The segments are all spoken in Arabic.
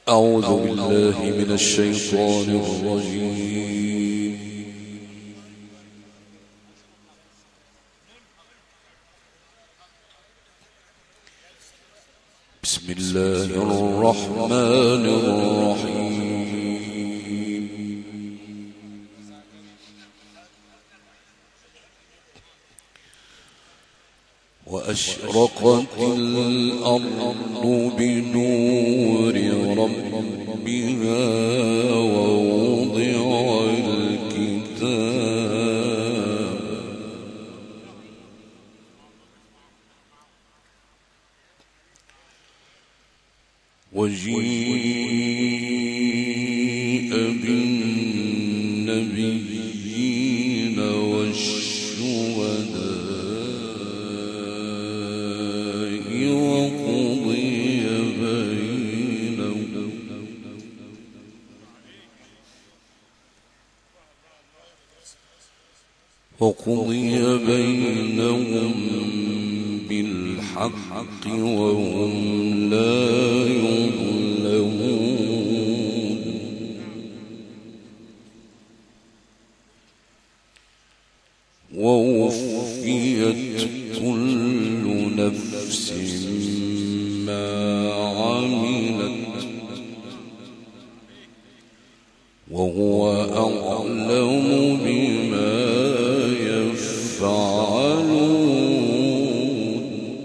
أعوذ بالله من الشيطان الرجيم. بسم الله الرحمن الرحيم. وأشرقت الأرض بنور ربها ووضع الكتاب وجيء بالنبيين والشهداء وقضي بينهم بالحق وهم لا يظلمون. ووفيت كل نفس ما عملت وهو أعلم بما يفعلون.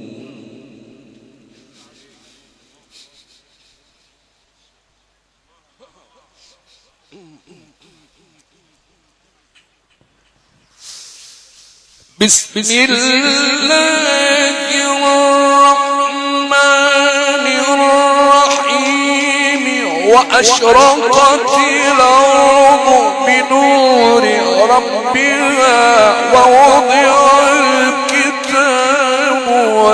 بسم الله الرحمن الرحيم. وأشرقت الأرض بنور ربها ووضع الكتاب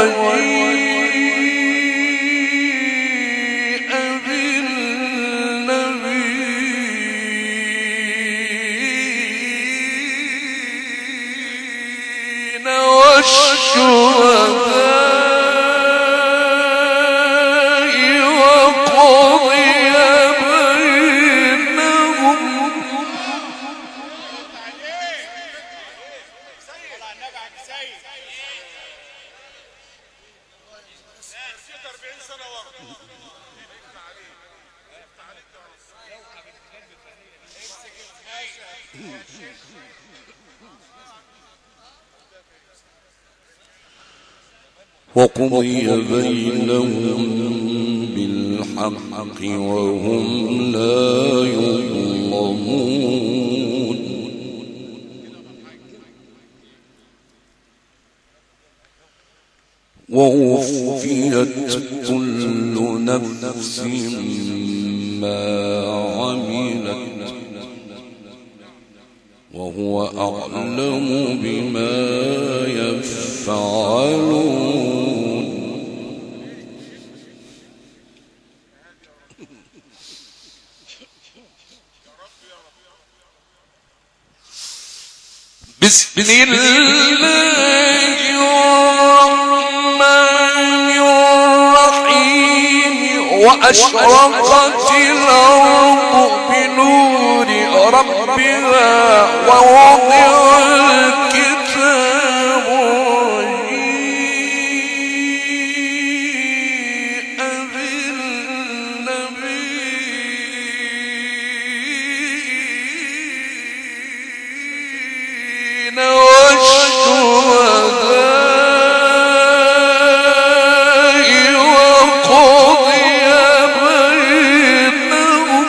وجيء بالنبيين والشهداء وقضي بينهم بالحق وهم لا يظلمون. ووفيت كل نفس ما عملت وهو أعلم بما يفعلون. بسم الله الرحمن الرحيم. وأشرقت الأرض بنور ربها ووضع الكتاب وجيء بالنبيين والشهداء وقضي بينهم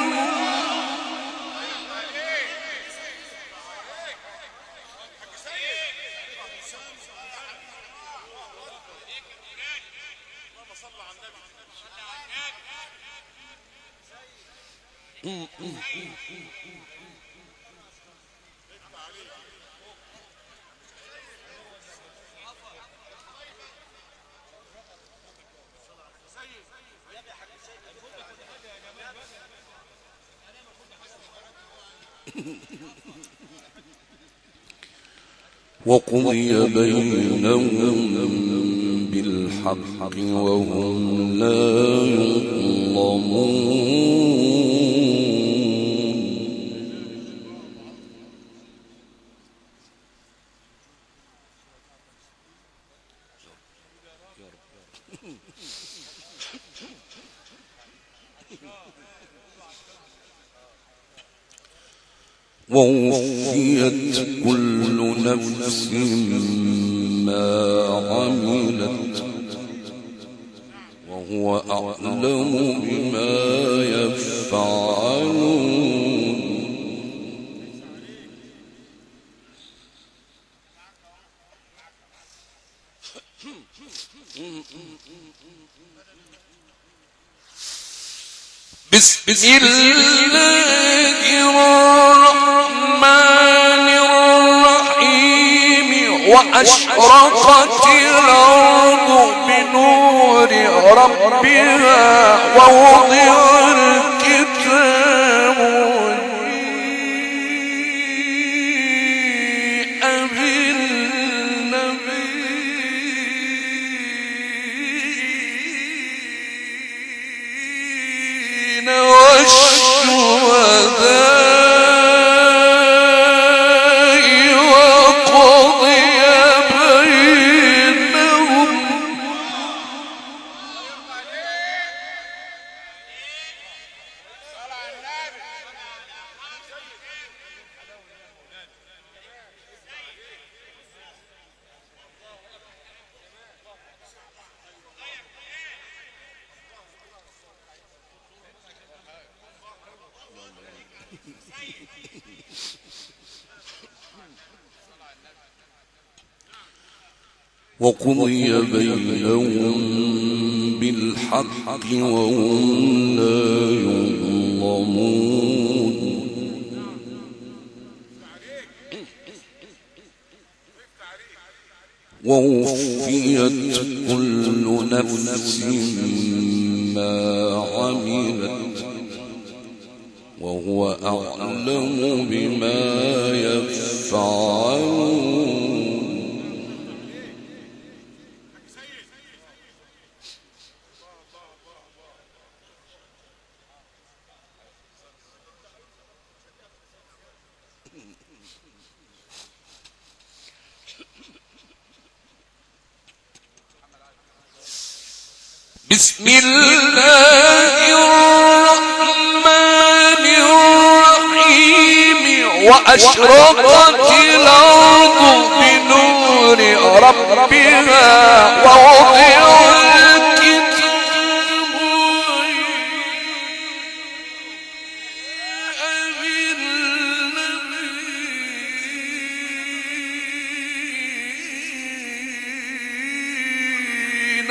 وقضي بينهم بالحق وهم لا يظلمون. ووفيت كل نفس ما عملت وهو أعلم بما يفعلون بسم الله الرحمن الرحيم وأشرقت الأرض بنور ربها ووضع الكتاب وجيء بالنبيين والشهداء وقضي بينهم وقضي بينهم بالحق وهم لا يظلمون ووفيت كل نفس ما عملت وهو أعلم بما يفعلون بسم الله الرحمن الرحيم وأشرقت الأرض بنور ربها ووضع الكتاب بالنبيين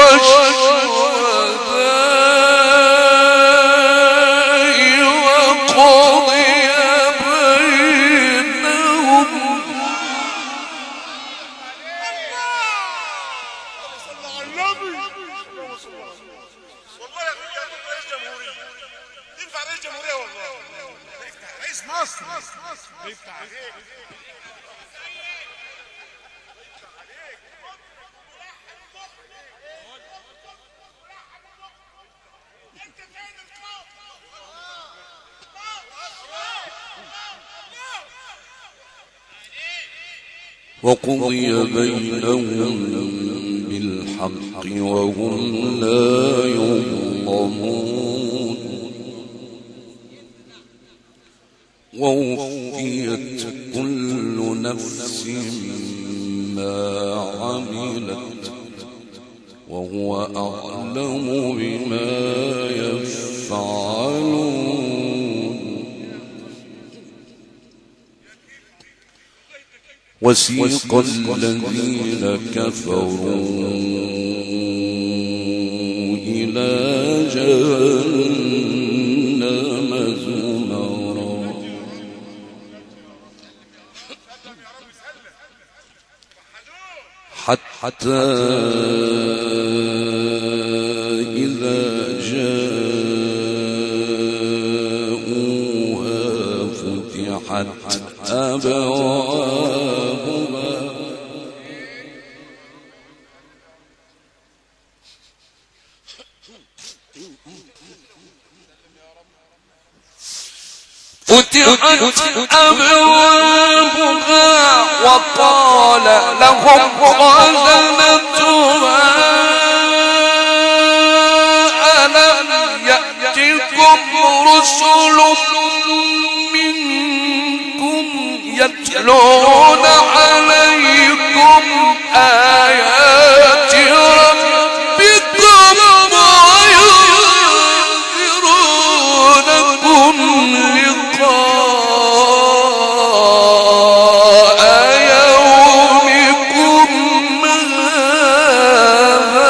وقضي بينهم بالحق وهم لا يظلمون ووفيت كل نفس ما عملت وهو أعلم بما يفعلون وسيق الذين كفروا إلى جهنم زمرا حتى إذا جاءوها فتحت أبوابها أبوابها وقال لهم خزنتها ألم يأتكم رسل منكم يتلون عليكم آيات ربكم وينذرونكم لقاء يومكم هذا.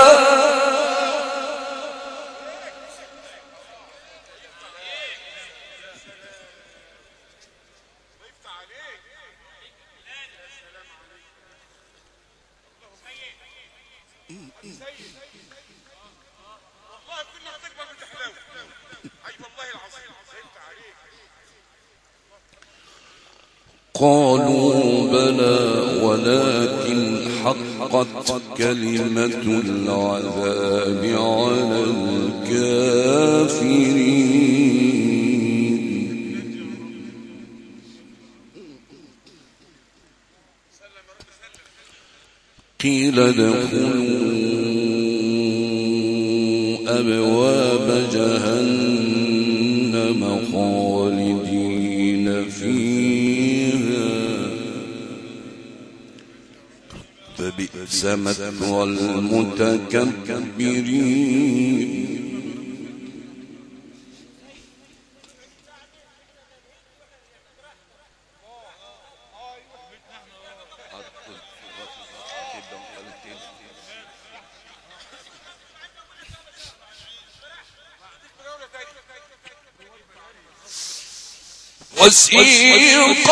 قالوا بلى ولكن حقت كلمة العذاب على الكافرين. قيل ادخلوا أبواب جهنم خالدين فيها فبئس مثوى المتكبرين. وسيق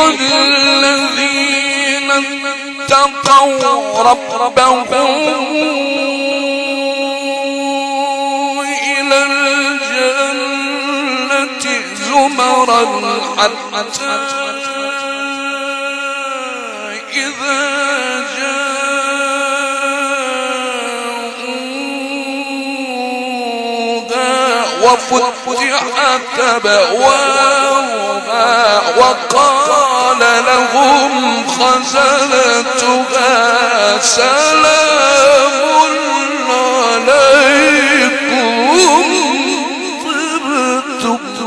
الذين اتقوا ربهم إلى الجنة زمرا حتى إذا جاءوها وفتحت أبوابها وقال لهم خزنتها سلام عليكم طبتم.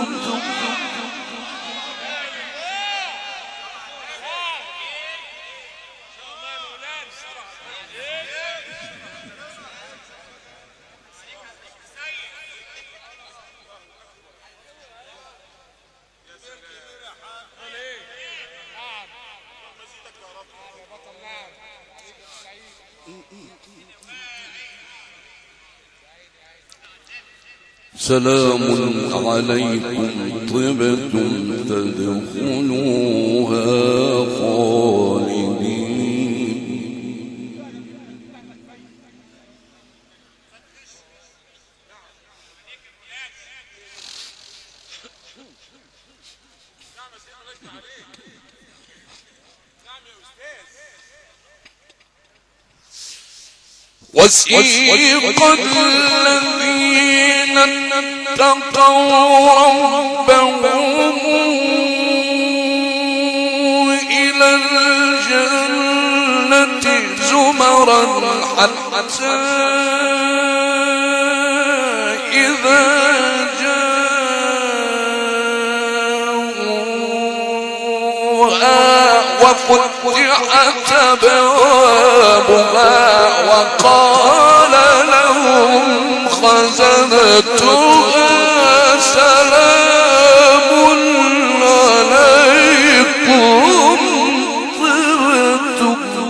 سلام عليكم طبتم فادخلوها خالدين. وسيق الذين اتقوا ربهم إلى الجنة زمرا حتى إذا جاءوها وفتحت أبوابها وقال لهم خزنتها سلام عليكم طبتم.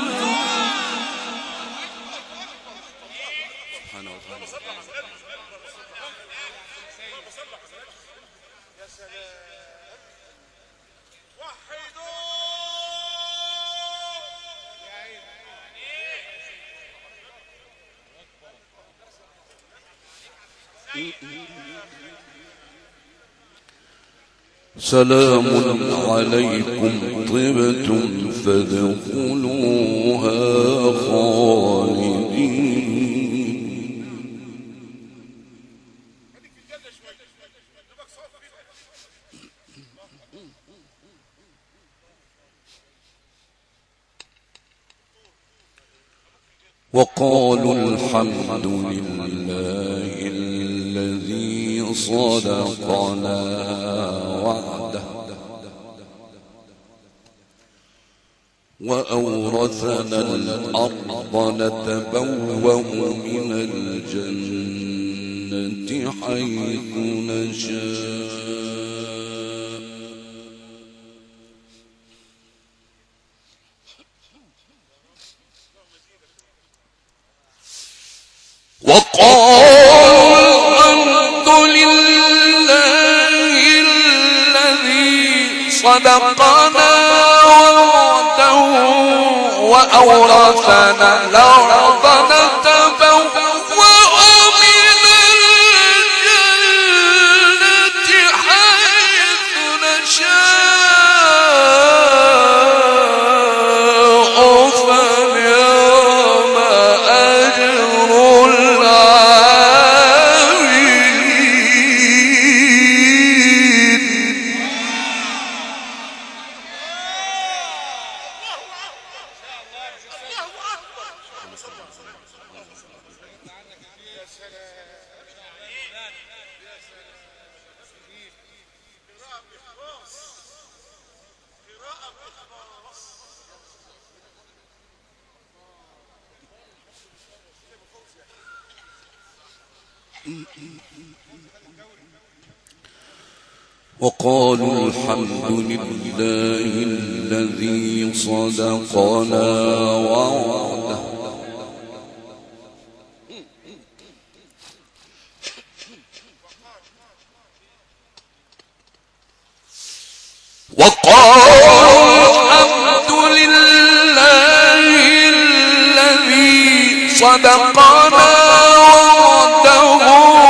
سلام عليكم طبتم فادخلوها خالدين. وقالوا الحمد لله الذي صدقنا وعده وأورثنا الأرض نتبوأ من الجنة حيث نشاء وقالوا الحمد لله الذي صدقنا وعده وأورثنا الأرض نتبوأ من الجنة حيث نشاء فنعم أجر وقالوا الحمد لله الذي صدقنا وعده وقالوا الحمد لله الذي صدقنا وعده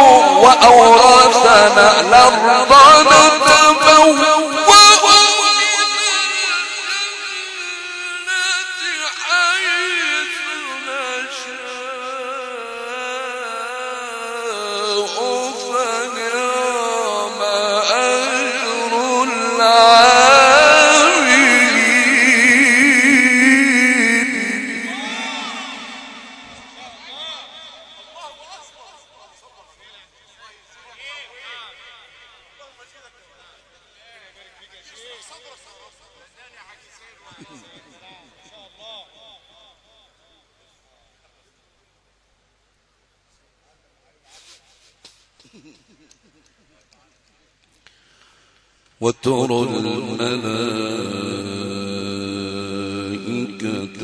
وأورثنا الأرض وترى الملائكة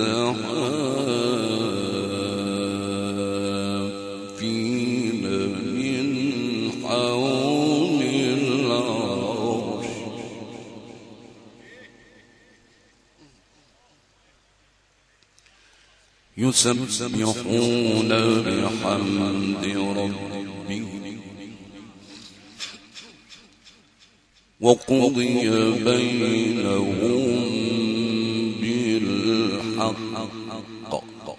حافين من حول العرش يسبحون بحمد ربهم وقضي بينهم بالحق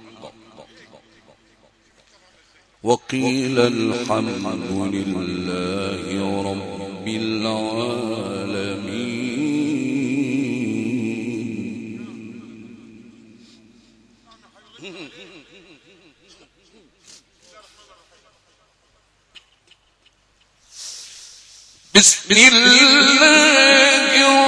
وقيل الحمد لله رب العالمين بسم الله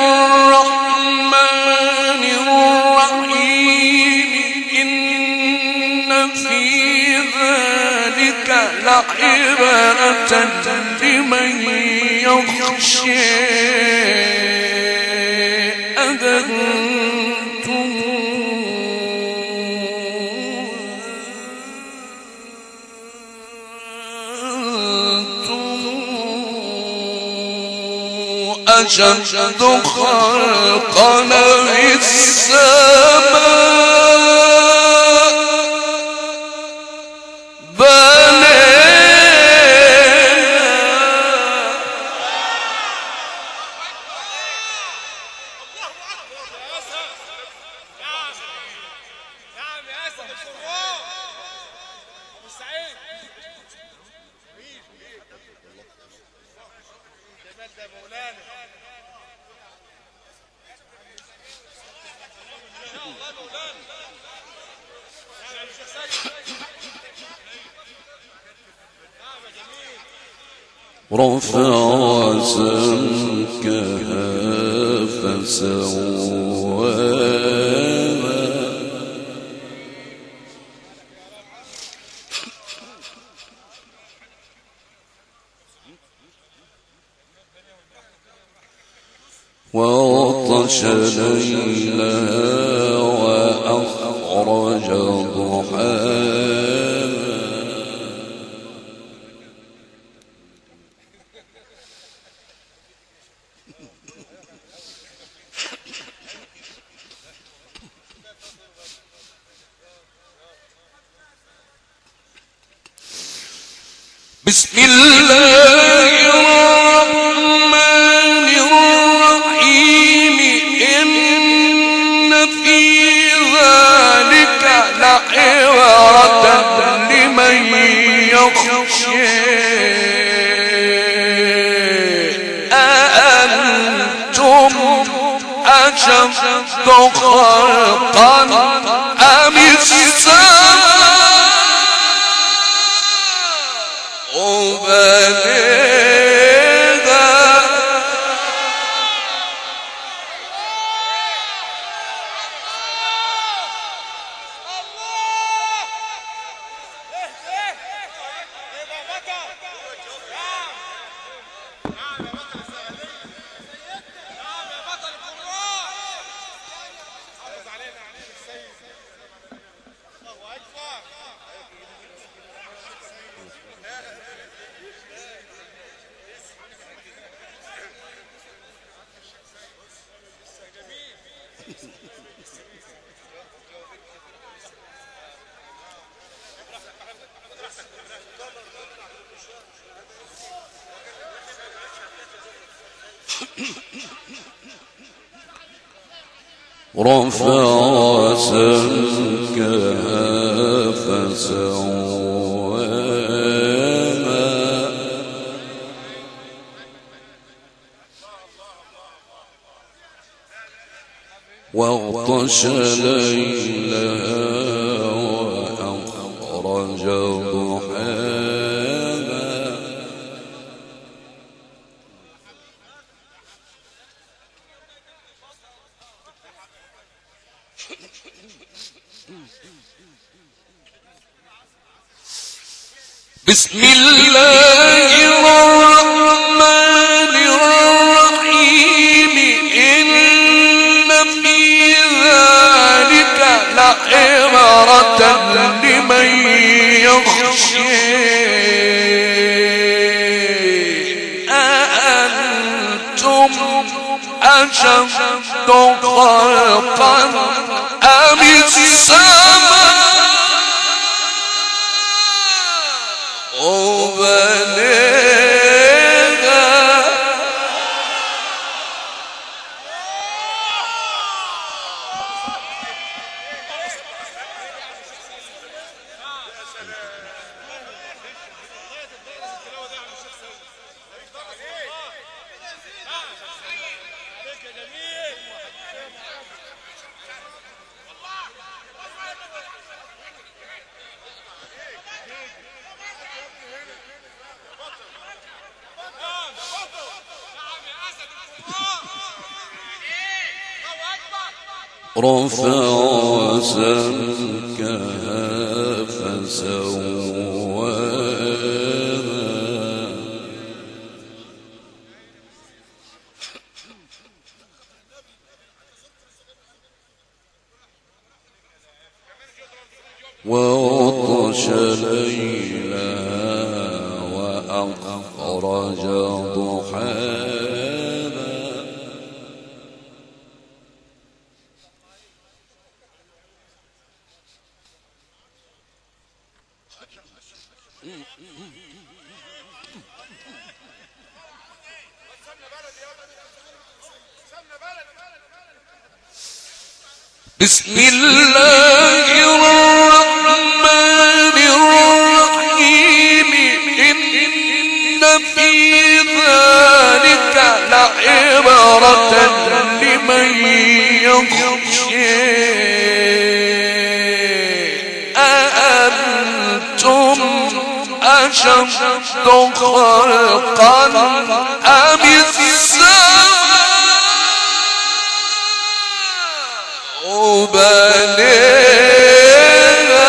الرحمن الرحيم إن في ذلك لعبرة لمن يخشى أشد خلقنا في السماء رفع سمكها فسواها وأغطش ليلها وأخرج ضحاها بسم الله الرحمن الرحيم إن في ذلك لعبرة لمن يخشى أأنتم أشد خلقا أم السماء رفع سمكها فسواها واغطش ليلها وأخرج ضحاها بسم الله الرحمن الرحيم إن في ذلك لعبرة لمن يخشى أأنتم أشد خلقا أم السماء رفع سمكها فسواها وأغطش ليلها وأخرج ضحاها بسم الله الرحمن الرحيم إن في ذلك لعبرة لمن يخشى أأنتم أشد خلقا أم السماء بنيها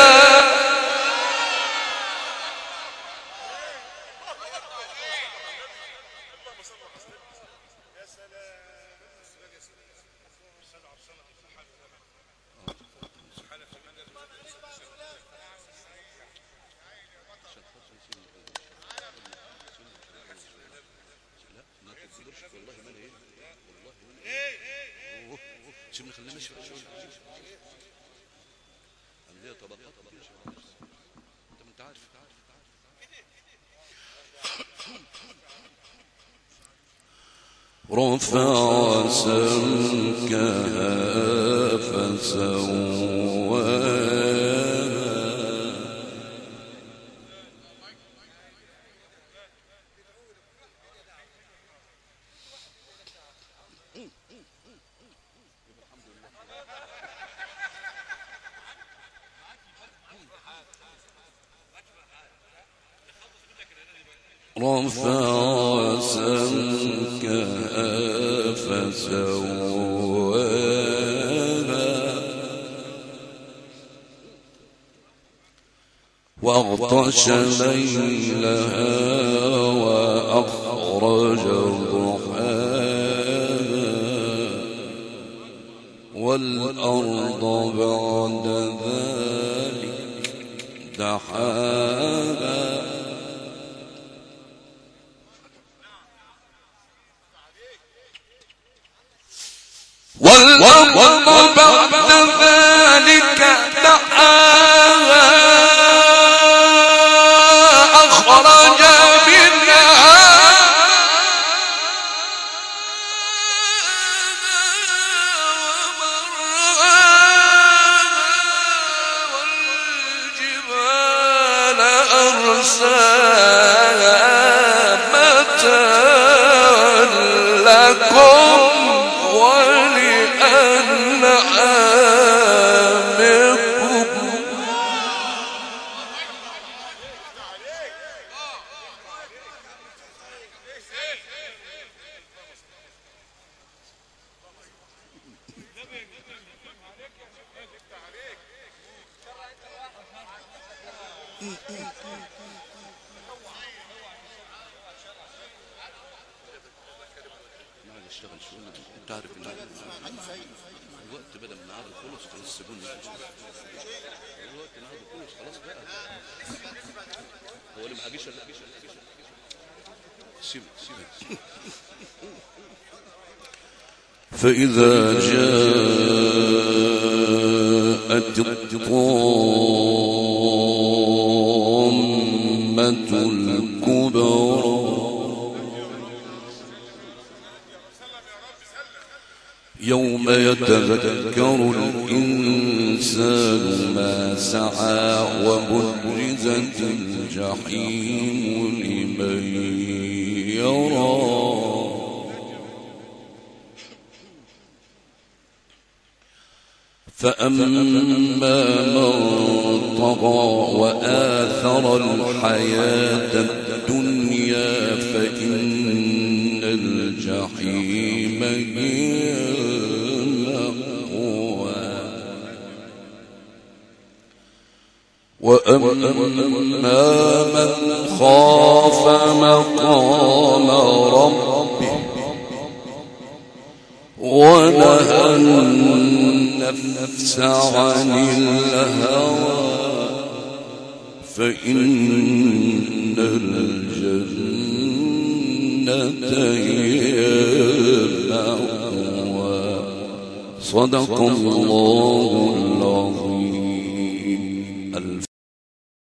رفع سمكها فسواها رفع سمكها فسواها واغطش ليلها وأخرج ضحاها والأرض بعد ذلك دحاها والأرض بعد ذلك دحاها أخرج منها والجبال أرساها متاعا لكم اشتغل شو تعرف الوقت بدل من هذا خلص السجون الوقت من هذا خلص خلاص بقى هو اللي ما جيش سيبك فإذا جاءت الطامة الكبرى يوم يتذكر الإنسان ما سعى وبرزت الجحيم لمن يرى فأما من طغى وآثر الحياة الدنيا فإن الجحيم هي المأوى وأما من خاف مقام ربه ونهى النفس عن الهوى فإن الجنة هي المأوى صدق الله العظيم.